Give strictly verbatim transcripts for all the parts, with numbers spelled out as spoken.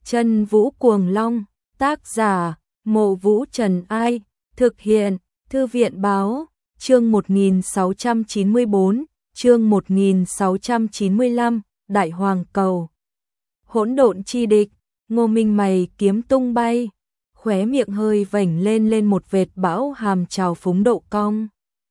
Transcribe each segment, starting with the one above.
Chân Vũ Cuồng Long, tác giả, Mộ Vũ Trần Ai, thực hiện, Thư viện Báo, chương một nghìn sáu trăm chín mươi tư, chương một nghìn sáu trăm chín mươi lăm, Đại Hoàng Cầu. Hỗn độn chi địch, Ngô Minh mày kiếm tung bay, khóe miệng hơi vểnh lên lên một vệt bão hàm trào phúng độ cong.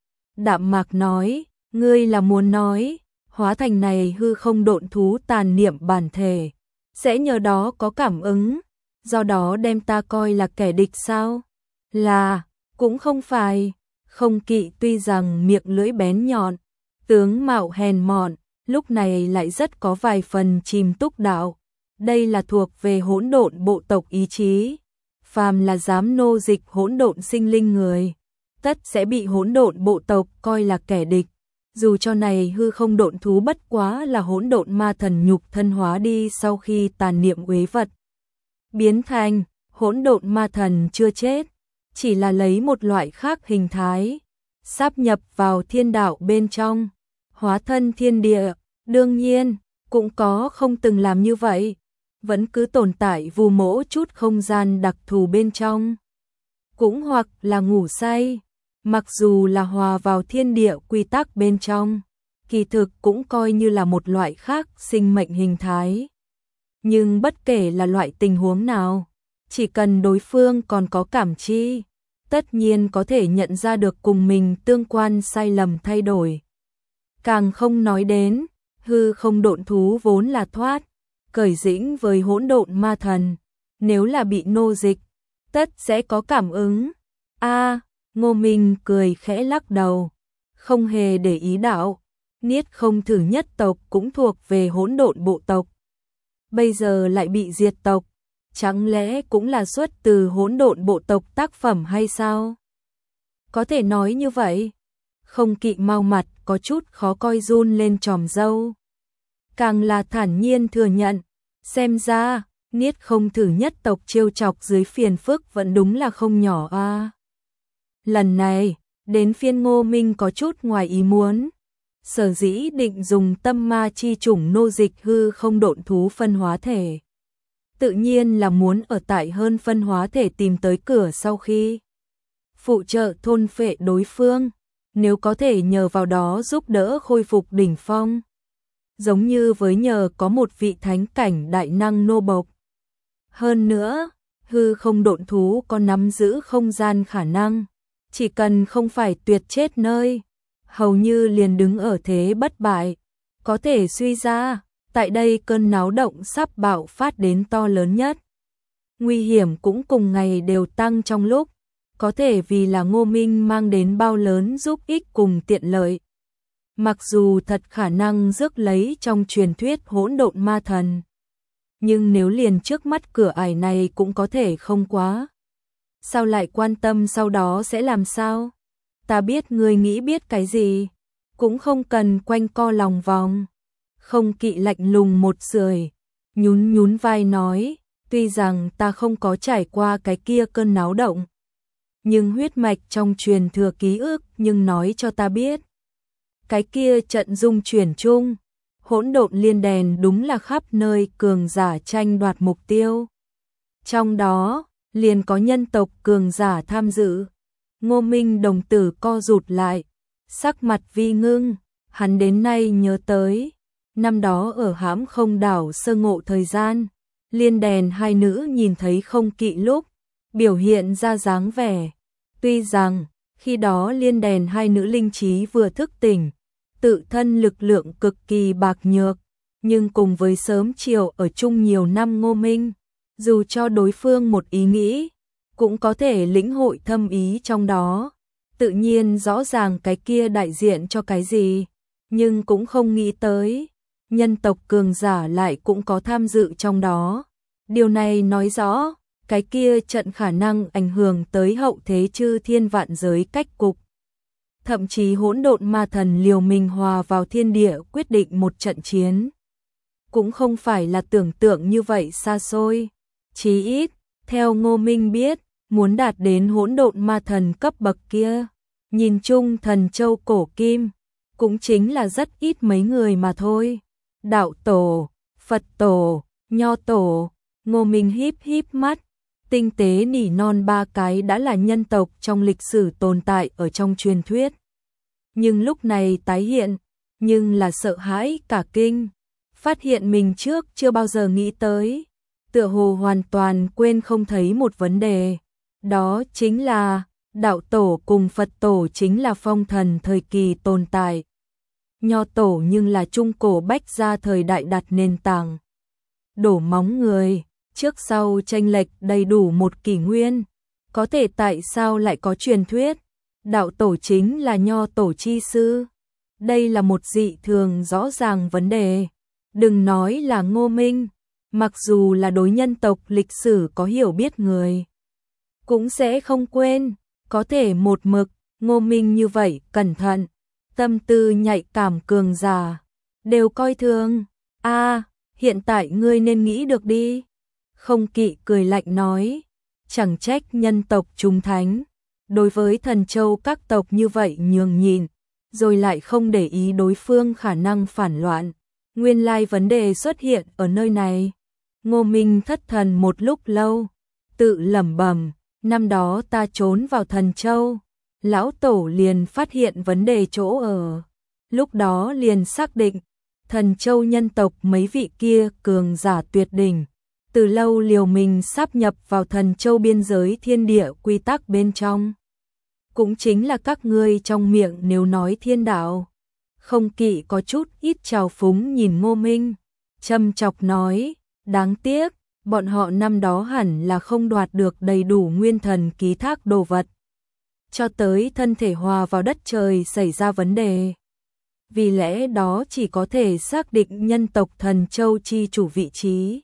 Đạm mạc nói, ngươi là muốn nói, hóa thành này hư không độn thú tàn niệm bản thể, sẽ nhờ đó có cảm ứng, do đó đem ta coi là kẻ địch sao? Là, cũng không phải. Không Kỵ tuy rằng miệng lưỡi bén nhọn, tướng mạo hèn mọn, lúc này lại rất có vài phần chìm túc đạo. Đây là thuộc về hỗn độn bộ tộc ý chí. Phàm là dám nô dịch hỗn độn sinh linh người, tất sẽ bị hỗn độn bộ tộc coi là kẻ địch. Dù cho này hư không độn thú bất quá là hỗn độn ma thần nhục thân hóa đi sau khi tàn niệm uế vật biến thành, hỗn độn ma thần chưa chết, chỉ là lấy một loại khác hình thái, sáp nhập vào thiên đạo bên trong, hóa thân thiên địa, đương nhiên, cũng có không từng làm như vậy, vẫn cứ tồn tại vù mỗ chút không gian đặc thù bên trong. Cũng hoặc là ngủ say, mặc dù là hòa vào thiên địa quy tắc bên trong, kỳ thực cũng coi như là một loại khác sinh mệnh hình thái. Nhưng bất kể là loại tình huống nào, chỉ cần đối phương còn có cảm chi, tất nhiên có thể nhận ra được cùng mình tương quan sai lầm thay đổi. Càng không nói đến, hư không độn thú vốn là thoát, cởi dĩnh với hỗn độn ma thần, nếu là bị nô dịch, tất sẽ có cảm ứng. A, Ngô Minh cười khẽ lắc đầu, không hề để ý đạo, Niết Không Thử nhất tộc cũng thuộc về hỗn độn bộ tộc. Bây giờ lại bị diệt tộc, chẳng lẽ cũng là xuất từ hỗn độn bộ tộc tác phẩm hay sao? Có thể nói như vậy. Không Kỵ mau mặt có chút khó coi run lên tròm râu. Càng là thản nhiên thừa nhận, xem ra, Niết Không Thử nhất tộc trêu chọc dưới phiền phức vẫn đúng là không nhỏ a. À. Lần này, đến phiên Ngô Minh có chút ngoài ý muốn. Sở dĩ định dùng tâm ma chi chủng nô dịch hư không độn thú phân hóa thể. Tự nhiên là muốn ở tại hơn phân hóa thể tìm tới cửa sau khi phụ trợ thôn phệ đối phương, nếu có thể nhờ vào đó giúp đỡ khôi phục đỉnh phong. Giống như với nhờ có một vị thánh cảnh đại năng nô bộc. Hơn nữa, hư không độn thú có nắm giữ không gian khả năng, chỉ cần không phải tuyệt chết nơi, hầu như liền đứng ở thế bất bại, có thể suy ra, tại đây cơn náo động sắp bạo phát đến to lớn nhất. Nguy hiểm cũng cùng ngày đều tăng trong lúc, có thể vì là Ngô Minh mang đến bao lớn giúp ích cùng tiện lợi. Mặc dù thật khả năng rước lấy trong truyền thuyết hỗn độn ma thần, nhưng nếu liền trước mắt cửa ải này cũng có thể không quá. Sao lại quan tâm sau đó sẽ làm sao? Ta biết ngươi nghĩ biết cái gì, cũng không cần quanh co lòng vòng. Không Kỵ lạnh lùng một sưởi, nhún nhún vai nói, tuy rằng ta không có trải qua cái kia cơn náo động, nhưng huyết mạch trong truyền thừa ký ức nhưng nói cho ta biết. Cái kia trận dung chuyển chung, hỗn độn liên đèn đúng là khắp nơi cường giả tranh đoạt mục tiêu. Trong đó, liền có nhân tộc cường giả tham dự. Ngô Minh đồng tử co rụt lại, sắc mặt vi ngưng, hắn đến nay nhớ tới. Năm đó ở hãm không đảo sơ ngộ thời gian, liên đèn hai nữ nhìn thấy Không Kỵ lúc, biểu hiện ra dáng vẻ. Tuy rằng, khi đó liên đèn hai nữ linh trí vừa thức tỉnh, tự thân lực lượng cực kỳ bạc nhược, nhưng cùng với sớm chiều ở chung nhiều năm Ngô Minh, dù cho đối phương một ý nghĩ, cũng có thể lĩnh hội thâm ý trong đó. Tự nhiên rõ ràng cái kia đại diện cho cái gì, nhưng cũng không nghĩ tới. Nhân tộc cường giả lại cũng có tham dự trong đó. Điều này nói rõ, cái kia trận khả năng ảnh hưởng tới hậu thế chư thiên vạn giới cách cục. Thậm chí hỗn độn ma thần liều mình hòa vào thiên địa quyết định một trận chiến. Cũng không phải là tưởng tượng như vậy xa xôi. Chí ít, theo Ngô Minh biết, muốn đạt đến hỗn độn ma thần cấp bậc kia, nhìn chung thần châu cổ kim, cũng chính là rất ít mấy người mà thôi. Đạo tổ, Phật tổ, Nho tổ, Ngô Minh híp híp mắt, tinh tế nỉ non ba cái đã là nhân tộc trong lịch sử tồn tại ở trong truyền thuyết. Nhưng lúc này tái hiện, nhưng là sợ hãi cả kinh, phát hiện mình trước chưa bao giờ nghĩ tới, tựa hồ hoàn toàn quên không thấy một vấn đề, đó chính là đạo tổ cùng Phật tổ chính là phong thần thời kỳ tồn tại. Nho tổ nhưng là trung cổ bách gia thời đại đặt nền tảng. Đổ móng người, trước sau chênh lệch đầy đủ một kỷ nguyên, có thể tại sao lại có truyền thuyết đạo tổ chính là nho tổ chi sư? Đây là một dị thường rõ ràng vấn đề. Đừng nói là Ngô Minh, mặc dù là đối nhân tộc lịch sử có hiểu biết người, cũng sẽ không quên, có thể một mực, Ngô Minh như vậy, cẩn thận, tâm tư nhạy cảm cường giả, đều coi thường. A, hiện tại ngươi nên nghĩ được đi. Không Kỵ cười lạnh nói, chẳng trách nhân tộc trung thánh, đối với thần châu các tộc như vậy nhường nhịn, rồi lại không để ý đối phương khả năng phản loạn. Nguyên lai vấn đề xuất hiện ở nơi này. Ngô Minh thất thần một lúc lâu, tự lẩm bẩm, năm đó ta trốn vào thần châu, lão tổ liền phát hiện vấn đề chỗ ở. Lúc đó liền xác định, thần châu nhân tộc mấy vị kia cường giả tuyệt đỉnh, từ lâu liều mình sáp nhập vào thần châu biên giới thiên địa quy tắc bên trong. Cũng chính là các ngươi trong miệng nếu nói thiên đạo. Không Kỵ có chút ít trào phúng nhìn Ngô Minh, châm chọc nói, đáng tiếc, bọn họ năm đó hẳn là không đoạt được đầy đủ nguyên thần ký thác đồ vật. Cho tới thân thể hòa vào đất trời xảy ra vấn đề. Vì lẽ đó chỉ có thể xác định nhân tộc thần châu chi chủ vị trí,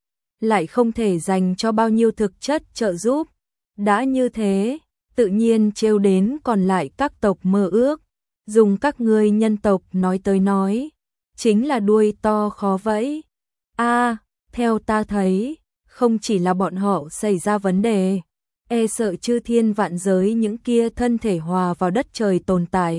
lại không thể dành cho bao nhiêu thực chất trợ giúp. Đã như thế, tự nhiên trêu đến còn lại các tộc mơ ước. Dùng các ngươi nhân tộc nói tới nói, chính là đuôi to khó vẫy. A, theo ta thấy, không chỉ là bọn họ xảy ra vấn đề, e sợ chư thiên vạn giới những kia thân thể hòa vào đất trời tồn tại,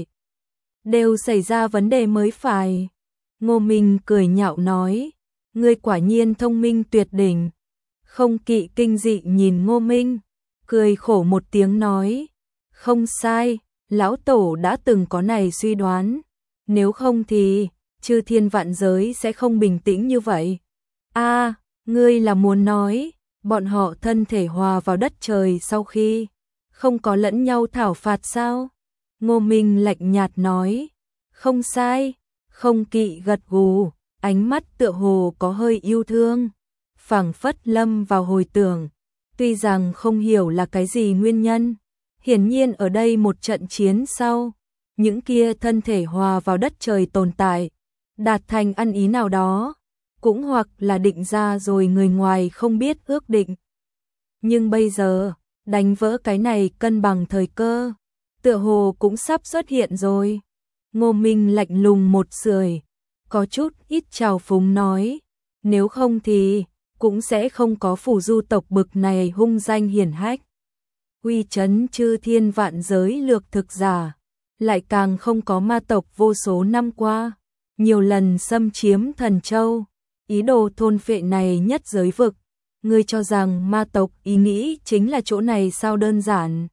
đều xảy ra vấn đề mới phải. Ngô Minh cười nhạo nói, ngươi quả nhiên thông minh tuyệt đỉnh. Không Kỵ kinh dị nhìn Ngô Minh, cười khổ một tiếng nói, không sai, lão tổ đã từng có này suy đoán, nếu không thì chư thiên vạn giới sẽ không bình tĩnh như vậy. A, ngươi là muốn nói, bọn họ thân thể hòa vào đất trời sau khi không có lẫn nhau thảo phạt sao? Ngô Minh lạnh nhạt nói, không sai. Không Kỵ gật gù, ánh mắt tựa hồ có hơi yêu thương, phảng phất lâm vào hồi tưởng, tuy rằng không hiểu là cái gì nguyên nhân. Hiển nhiên ở đây một trận chiến sau, những kia thân thể hòa vào đất trời tồn tại, đạt thành ăn ý nào đó, cũng hoặc là định ra rồi người ngoài không biết ước định. Nhưng bây giờ, đánh vỡ cái này cân bằng thời cơ, tựa hồ cũng sắp xuất hiện rồi. Ngô Minh lạnh lùng một sưởi, có chút ít trào phúng nói, nếu không thì cũng sẽ không có phù du tộc bực này hung danh hiển hách, uy chấn chư thiên vạn giới lược thực giả, lại càng không có ma tộc vô số năm qua nhiều lần xâm chiếm thần châu, ý đồ thôn phệ này nhất giới vực. Ngươi cho rằng ma tộc ý nghĩ chính là chỗ này sao đơn giản?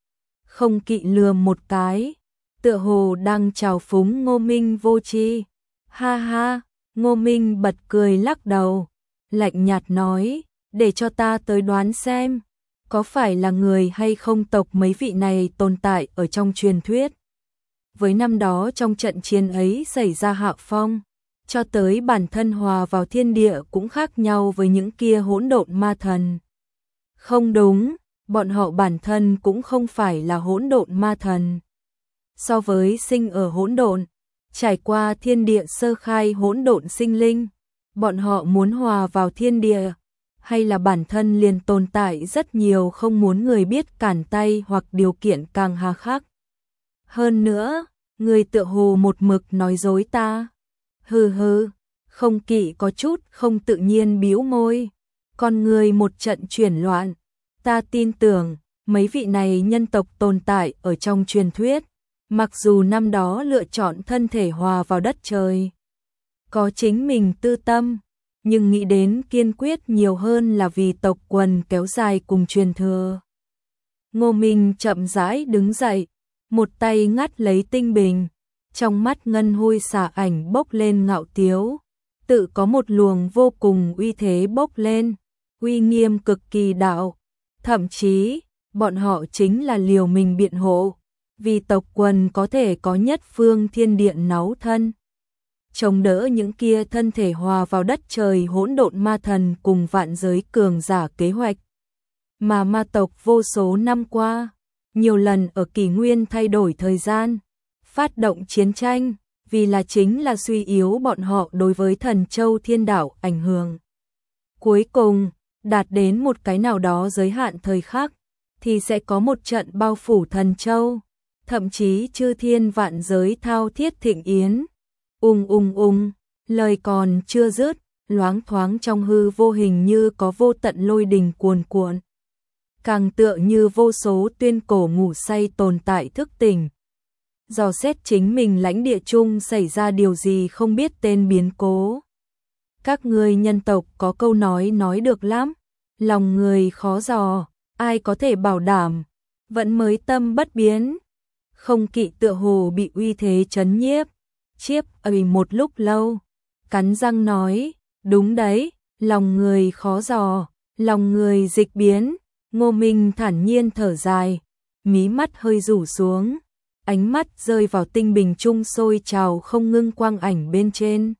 Không Kỵ lườm một cái, tựa hồ đang trào phúng Ngô Minh vô tri. Ha ha, Ngô Minh bật cười lắc đầu, lạnh nhạt nói, để cho ta tới đoán xem, có phải là người hay không tộc mấy vị này tồn tại ở trong truyền thuyết. Với năm đó trong trận chiến ấy xảy ra hạ phong, cho tới bản thân hòa vào thiên địa cũng khác nhau với những kia hỗn độn ma thần. Không đúng, bọn họ bản thân cũng không phải là hỗn độn ma thần. So với sinh ở hỗn độn, trải qua thiên địa sơ khai hỗn độn sinh linh, bọn họ muốn hòa vào thiên địa, hay là bản thân liền tồn tại rất nhiều không muốn người biết cản tay hoặc điều kiện càng hà khắc. Hơn nữa, người tựa hồ một mực nói dối ta. Hừ hừ, Không Kỵ có chút không tự nhiên bĩu môi, con người một trận chuyển loạn, ta tin tưởng mấy vị này nhân tộc tồn tại ở trong truyền thuyết, mặc dù năm đó lựa chọn thân thể hòa vào đất trời, có chính mình tư tâm, nhưng nghĩ đến kiên quyết nhiều hơn là vì tộc quần kéo dài cùng truyền thừa. Ngô Minh chậm rãi đứng dậy, một tay ngắt lấy tinh bình, trong mắt ngân hôi xà ảnh bốc lên ngạo tiếu, tự có một luồng vô cùng uy thế bốc lên, uy nghiêm cực kỳ đạo, thậm chí, bọn họ chính là liều mình biện hộ, vì tộc quần có thể có nhất phương thiên điện náu thân. Chống đỡ những kia thân thể hòa vào đất trời hỗn độn ma thần cùng vạn giới cường giả kế hoạch. Mà ma tộc vô số năm qua, nhiều lần ở kỷ nguyên thay đổi thời gian, phát động chiến tranh, vì là chính là suy yếu bọn họ đối với thần châu thiên đạo ảnh hưởng. Cuối cùng, đạt đến một cái nào đó giới hạn thời khắc, thì sẽ có một trận bao phủ thần châu, thậm chí chư thiên vạn giới thao thiết thịnh yến. Ung ung ung, lời còn chưa dứt, loáng thoáng trong hư vô hình như có vô tận lôi đình cuồn cuộn. Càng tựa như vô số tuyên cổ ngủ say tồn tại thức tỉnh. Dò xét chính mình lãnh địa chung xảy ra điều gì không biết tên biến cố. Các người nhân tộc có câu nói nói được lắm, lòng người khó dò, ai có thể bảo đảm, vẫn mới tâm bất biến. Không kỵ tựa hồ bị uy thế chấn nhiếp, chiếp ầy một lúc lâu, cắn răng nói, đúng đấy, lòng người khó dò, lòng người dịch biến. Ngô Minh thản nhiên thở dài, mí mắt hơi rủ xuống, ánh mắt rơi vào tinh bình trung sôi trào không ngưng quang ảnh bên trên.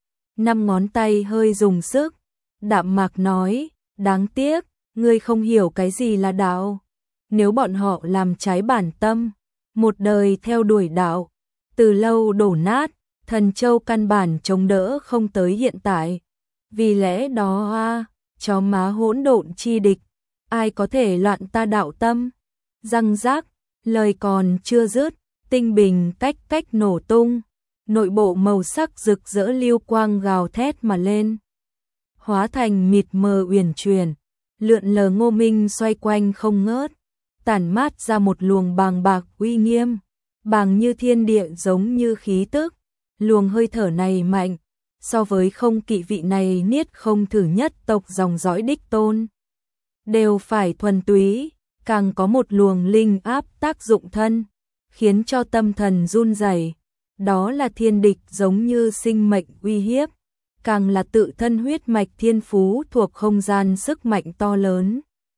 Năm ngón tay hơi dùng sức, đạm mạc nói, đáng tiếc, ngươi không hiểu cái gì là đạo. Nếu bọn họ làm trái bản tâm, một đời theo đuổi đạo, từ lâu đổ nát, thần châu căn bản chống đỡ không tới hiện tại. Vì lẽ đó a, chó má hỗn độn chi địch, ai có thể loạn ta đạo tâm. Răng rác, lời còn chưa dứt, tinh bình cách cách nổ tung, nội bộ màu sắc rực rỡ lưu quang gào thét mà lên, hóa thành mịt mờ uyển chuyển, lượn lờ. Ngô Minh xoay quanh không ngớt, tản mát ra một luồng bàng bạc uy nghiêm, bàng như thiên địa giống như khí tức. Luồng hơi thở này mạnh, so với không kỵ vị này niết không thử nhất tộc dòng dõi đích tôn, đều phải thuần túy, càng có một luồng linh áp tác dụng thân, khiến cho tâm thần run rẩy. Đó là thiên địch giống như sinh mệnh uy hiếp, càng là tự thân huyết mạch thiên phú thuộc không gian sức mạnh to lớn.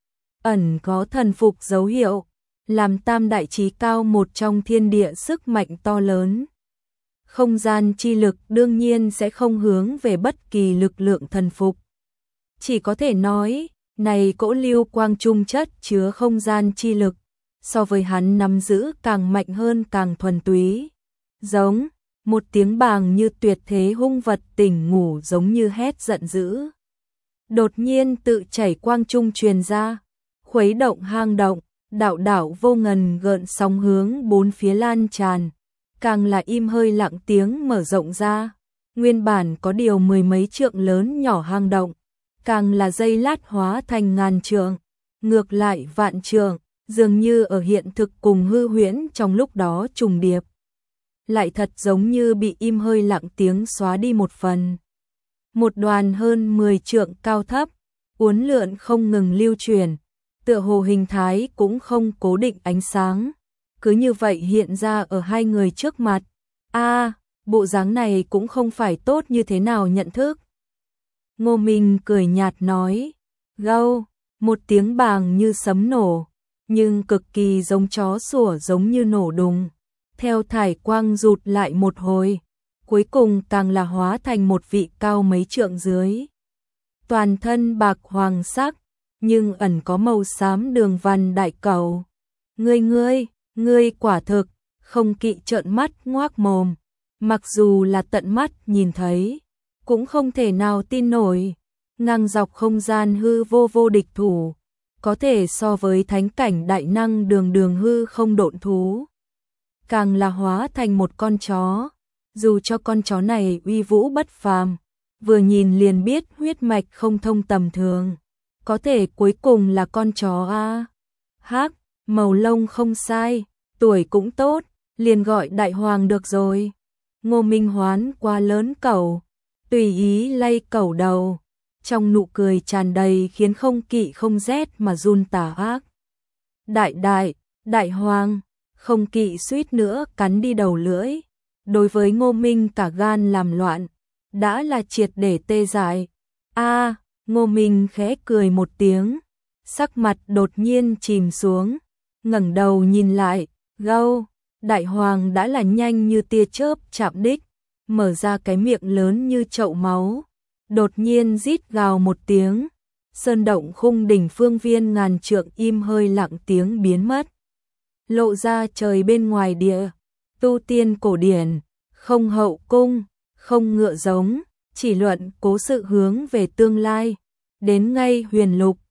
Ẩn có thần phục dấu hiệu, làm tam đại chí cao một trong thiên địa sức mạnh to lớn. Không gian chi lực đương nhiên sẽ không hướng về bất kỳ lực lượng thần phục. Chỉ có thể nói, này cỗ lưu quang trung chất chứa không gian chi lực, so với hắn nắm giữ càng mạnh hơn càng thuần túy. Giống, một tiếng bàng như tuyệt thế hung vật tỉnh ngủ giống như hét giận dữ. Đột nhiên tự chảy quang trung truyền ra, khuấy động hang động, đạo đảo vô ngần gợn sóng hướng bốn phía lan tràn. Càng là im hơi lặng tiếng mở rộng ra, nguyên bản có điều mười mấy trượng lớn nhỏ hang động, càng là giây lát hóa thành ngàn trượng, ngược lại vạn trượng, dường như ở hiện thực cùng hư huyễn trong lúc đó trùng điệp. Lại thật giống như bị im hơi lặng tiếng xóa đi một phần. Một đoàn hơn mười trượng cao thấp, uốn lượn không ngừng lưu chuyển, tựa hồ hình thái cũng không cố định ánh sáng. Cứ như vậy hiện ra ở hai người trước mặt. A, à, bộ dáng này cũng không phải tốt như thế nào nhận thức. Ngô Minh cười nhạt nói, gâu, một tiếng bàng như sấm nổ, nhưng cực kỳ giống chó sủa giống như nổ đùng. Theo thải quang rụt lại một hồi, cuối cùng càng là hóa thành một vị cao mấy trượng dưới. Toàn thân bạc hoàng sắc, nhưng ẩn có màu xám đường văn đại cầu. Ngươi ngươi, ngươi quả thực, không kỵ trợn mắt ngoác mồm. Mặc dù là tận mắt nhìn thấy, cũng không thể nào tin nổi. Ngang dọc không gian hư vô vô địch thủ, có thể so với thánh cảnh đại năng đường đường hư không độn thú. Càng là hóa thành một con chó, dù cho con chó này uy vũ bất phàm, vừa nhìn liền biết huyết mạch không thông tầm thường, có thể cuối cùng là con chó a. Hắc, màu lông không sai, tuổi cũng tốt, liền gọi đại hoàng được rồi. Ngô Minh Hoán quá lớn cẩu, tùy ý lay cẩu đầu, trong nụ cười tràn đầy khiến không kỵ không rét mà run tà ác. Đại đại, đại hoàng, không kỵ suýt nữa cắn đi đầu lưỡi. Đối với Ngô Minh cả gan làm loạn, đã là triệt để tê dại. A, Ngô Minh khẽ cười một tiếng, sắc mặt đột nhiên chìm xuống, ngẩng đầu nhìn lại, gâu, đại hoàng đã là nhanh như tia chớp chạm đích, mở ra cái miệng lớn như chậu máu, đột nhiên rít gào một tiếng, sơn động khung đỉnh phương viên ngàn trượng im hơi lặng tiếng biến mất. Lộ ra trời bên ngoài địa, tu tiên cổ điển, không hậu cung, không ngựa giống, chỉ luận cố sự hướng về tương lai, đến ngay huyền lục,